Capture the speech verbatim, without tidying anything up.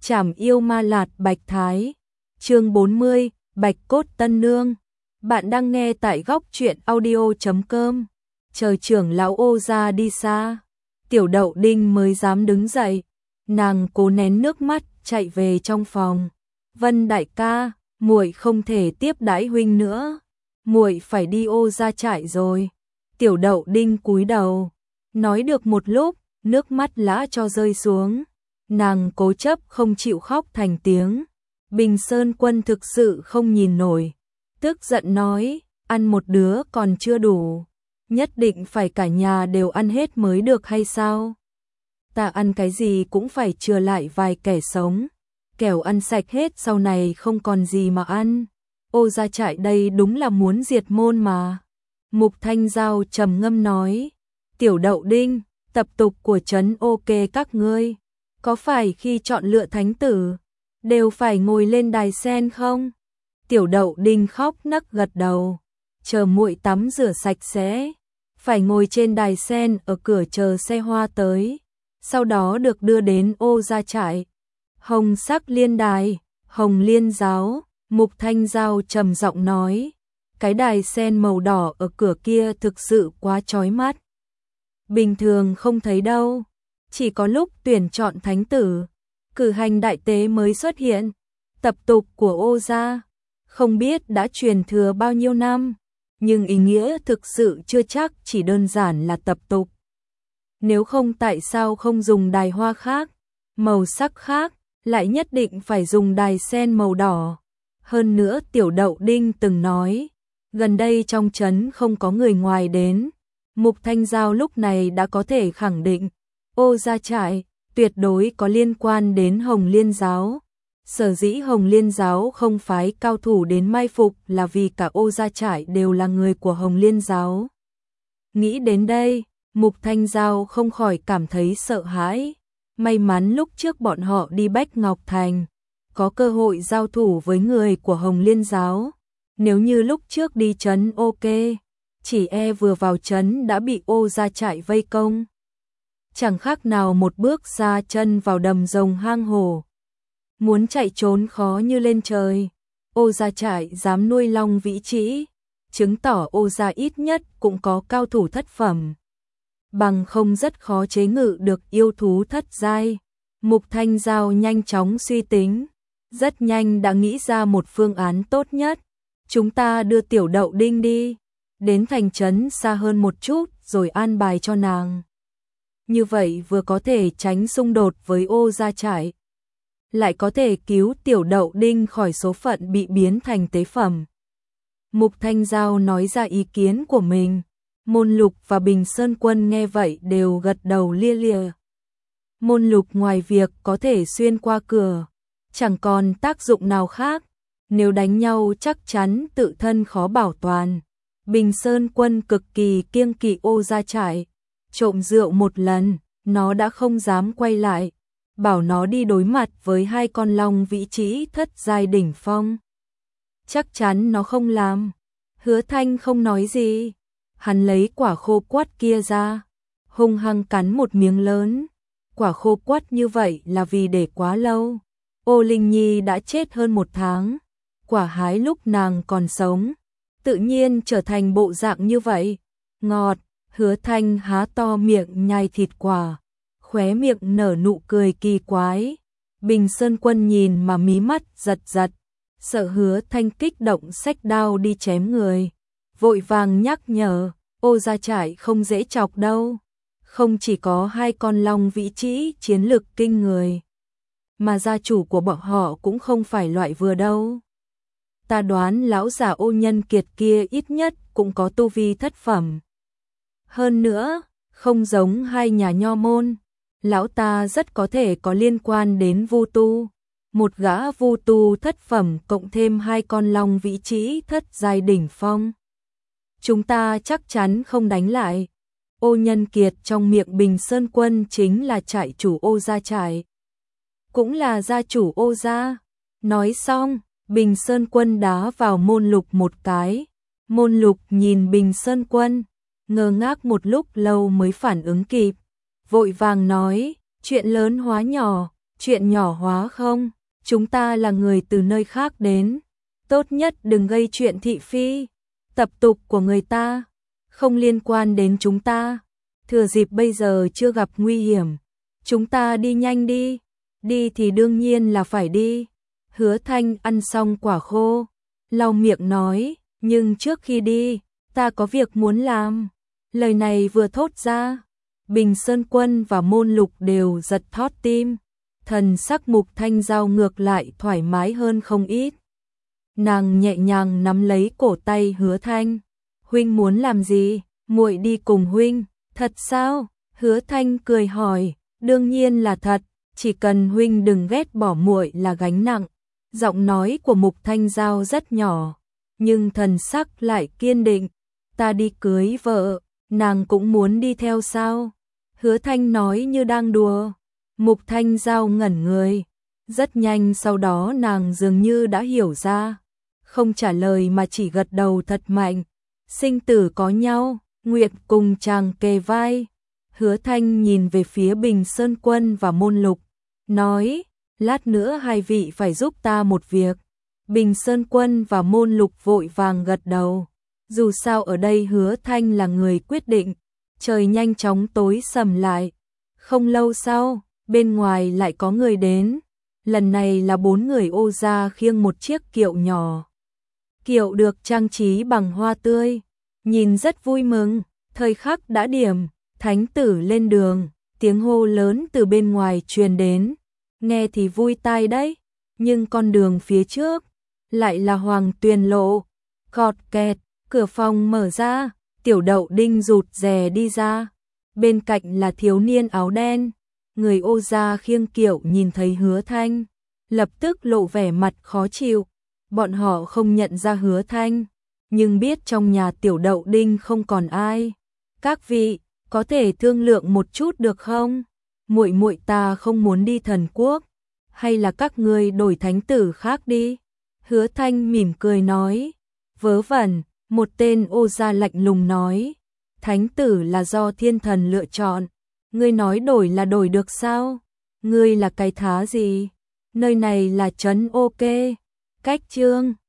Trảm yêu ma lạt bạch thái. Chương bốn mươi, Bạch cốt tân nương. Bạn đang nghe tại góc truyện audio chấm com. Chờ trưởng lão Ô gia đi xa, Tiểu Đậu Đinh mới dám đứng dậy. Nàng cố nén nước mắt chạy về trong phòng. Vân đại ca, muội không thể tiếp đãi huynh nữa, muội phải đi Ô gia trại rồi. Tiểu Đậu Đinh cúi đầu, nói được một lúc, nước mắt lã cho rơi xuống. Nàng cố chấp không chịu khóc thành tiếng. Bình Sơn Quân thực sự không nhìn nổi, tức giận nói, ăn một đứa còn chưa đủ, nhất định phải cả nhà đều ăn hết mới được hay sao? Ta ăn cái gì cũng phải chừa lại vài kẻ sống, kẻo ăn sạch hết sau này không còn gì mà ăn. Ô gia trại đây đúng là muốn diệt môn mà. Mục Thanh Giao trầm ngâm nói, Tiểu Đậu Đinh, tập tục của trấn ok các ngươi, có phải khi chọn lựa thánh tử đều phải ngồi lên đài sen không? Tiểu Đậu Đinh khóc nấc gật đầu, chờ muội tắm rửa sạch sẽ, phải ngồi trên đài sen ở cửa chờ xe hoa tới, sau đó được đưa đến Ô gia trại. Hồng sắc liên đài, hồng liên giáo, Mục Thanh Giao trầm giọng nói, cái đài sen màu đỏ ở cửa kia thực sự quá chói mắt. Bình thường không thấy đâu, chỉ có lúc tuyển chọn thánh tử, cử hành đại tế mới xuất hiện. Tập tục của Ô gia không biết đã truyền thừa bao nhiêu năm, nhưng ý nghĩa thực sự chưa chắc chỉ đơn giản là tập tục. Nếu không tại sao không dùng đài hoa khác, màu sắc khác, lại nhất định phải dùng đài sen màu đỏ. Hơn nữa Tiểu Đậu Đinh từng nói, gần đây trong trấn không có người ngoài đến. Mục Thanh Giao lúc này đã có thể khẳng định, Ô gia trại tuyệt đối có liên quan đến Hồng Liên giáo. Sở dĩ Hồng Liên giáo không phái cao thủ đến mai phục là vì cả Ô gia trại đều là người của Hồng Liên giáo. Nghĩ đến đây, Mục Thanh Giao không khỏi cảm thấy sợ hãi. May mắn lúc trước bọn họ đi Bách Ngọc Thành, có cơ hội giao thủ với người của Hồng Liên giáo. Nếu như lúc trước đi trấn ok, chỉ e vừa vào trấn đã bị Ô gia trại vây công. Chẳng khác nào một bước xa chân vào đầm rồng hang hổ. Muốn chạy trốn khó như lên trời. Ô gia trại dám nuôi long vĩ trĩ, chứng tỏ Ô gia ít nhất cũng có cao thủ thất phẩm. Bằng không rất khó chế ngự được yêu thú thất giai. Mục Thanh Giao nhanh chóng suy tính, rất nhanh đã nghĩ ra một phương án tốt nhất. Chúng ta đưa Tiểu Đậu Đinh đi, đến thành trấn xa hơn một chút rồi an bài cho nàng. Như vậy vừa có thể tránh xung đột với Ô gia trại, lại có thể cứu Tiểu Đậu Đinh khỏi số phận bị biến thành tế phẩm. Mục Thanh Giao nói ra ý kiến của mình. Môn Lục và Bình Sơn Quân nghe vậy đều gật đầu lia lịa. Môn Lục ngoài việc có thể xuyên qua cửa, chẳng còn tác dụng nào khác. Nếu đánh nhau chắc chắn tự thân khó bảo toàn. Bình Sơn Quân cực kỳ kiêng kỵ Ô gia trại. Trộm rượu một lần, nó đã không dám quay lại. Bảo nó đi đối mặt với hai con long vĩ trĩ thất giai đỉnh phong, chắc chắn nó không làm. Hứa Thanh không nói gì, hắn lấy quả khô quắt kia ra, hung hăng cắn một miếng lớn. Quả khô quắt như vậy là vì để quá lâu. Ô Linh Nhi đã chết hơn một tháng, quả hái lúc nàng còn sống, tự nhiên trở thành bộ dạng như vậy. Ngọt. Hứa Thanh há to miệng nhai thịt quả, khóe miệng nở nụ cười kỳ quái. Bình Sơn Quân nhìn mà mí mắt giật giật, sợ Hứa Thanh kích động xách đao đi chém người, vội vàng nhắc nhở, Ô gia trại không dễ chọc đâu, không chỉ có hai con long vĩ trĩ chiến lực kinh người, mà gia chủ của bọn họ cũng không phải loại vừa đâu. Ta đoán lão già Ô Nhân Kiệt kia ít nhất cũng có tu vi thất phẩm. Hơn nữa, không giống hai nhà nho môn, lão ta rất có thể có liên quan đến Vu tu. Một gã Vu tu thất phẩm cộng thêm hai con long vĩ trĩ thất giai đỉnh phong, chúng ta chắc chắn không đánh lại. Ô Nhân Kiệt trong miệng Bình Sơn Quân chính là trại chủ Ô gia trại, cũng là gia chủ Ô gia. Nói xong, Bình Sơn Quân đá vào Môn Lục một cái. Môn Lục nhìn Bình Sơn Quân, ngơ ngác một lúc lâu mới phản ứng kịp, vội vàng nói, chuyện lớn hóa nhỏ, Chuyện nhỏ hóa không? Chúng ta là người từ nơi khác đến, tốt nhất đừng gây chuyện thị phi, tập tục của người ta, không liên quan đến chúng ta. Thừa dịp bây giờ chưa gặp nguy hiểm, chúng ta đi nhanh đi. Đi thì đương nhiên là phải đi. Hứa Thanh ăn xong quả khô, lau miệng nói, nhưng trước khi đi, ta có việc muốn làm. Lời này vừa thốt ra, Bình Sơn Quân và Môn Lục đều giật thót tim. Thần sắc Mục Thanh Giao ngược lại thoải mái hơn không ít. Nàng nhẹ nhàng nắm lấy cổ tay Hứa Thanh. Huynh muốn làm gì? Muội đi cùng huynh. Thật sao? Hứa Thanh cười hỏi. Đương nhiên là thật, chỉ cần huynh đừng ghét bỏ muội là gánh nặng. Giọng nói của Mục Thanh Giao rất nhỏ, nhưng thần sắc lại kiên định. Ta đi cưới vợ, nàng cũng muốn đi theo sao? Hứa Thanh nói như đang đùa. Mục Thanh Giao ngẩn người. Rất nhanh sau đó nàng dường như đã hiểu ra. Không trả lời mà chỉ gật đầu thật mạnh. Sinh tử có nhau, nguyện cùng chàng kề vai. Hứa Thanh nhìn về phía Bình Sơn Quân và Môn Lục, nói, lát nữa hai vị phải giúp ta một việc. Bình Sơn Quân và Môn Lục vội vàng gật đầu. Dù sao ở đây Hứa Thanh là người quyết định. Trời nhanh chóng tối sầm lại. Không lâu sau, bên ngoài lại có người đến. Lần này là bốn người Ô gia khiêng một chiếc kiệu nhỏ. Kiệu được trang trí bằng hoa tươi, nhìn rất vui mừng. Thời khắc đã điểm, thánh tử lên đường, tiếng hô lớn từ bên ngoài truyền đến. Nghe thì vui tai đấy, nhưng con đường phía trước lại là Hoàng Tuyền lộ. Cọt kẹt, cửa phòng mở ra, Tiểu Đậu Đinh rụt rè đi ra. Bên cạnh là thiếu niên áo đen. Người Ô gia khiêng kiệu nhìn thấy Hứa Thanh, lập tức lộ vẻ mặt khó chịu. Bọn họ không nhận ra Hứa Thanh, nhưng biết trong nhà Tiểu Đậu Đinh không còn ai. Các vị, có thể thương lượng một chút được không? Muội muội ta không muốn đi thần quốc, hay là các ngươi đổi thánh tử khác đi? Hứa Thanh mỉm cười nói. Vớ vẩn, một tên Ô gia lạnh lùng nói. Thánh tử là do thiên thần lựa chọn. Ngươi nói đổi là đổi được sao? Ngươi là cái thá gì? Nơi này là trấn OK. Cách chương